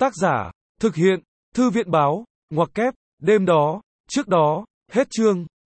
Tác giả, thực hiện, Thư viện báo, ngoặc kép, đêm đó, trước đó, hết chương.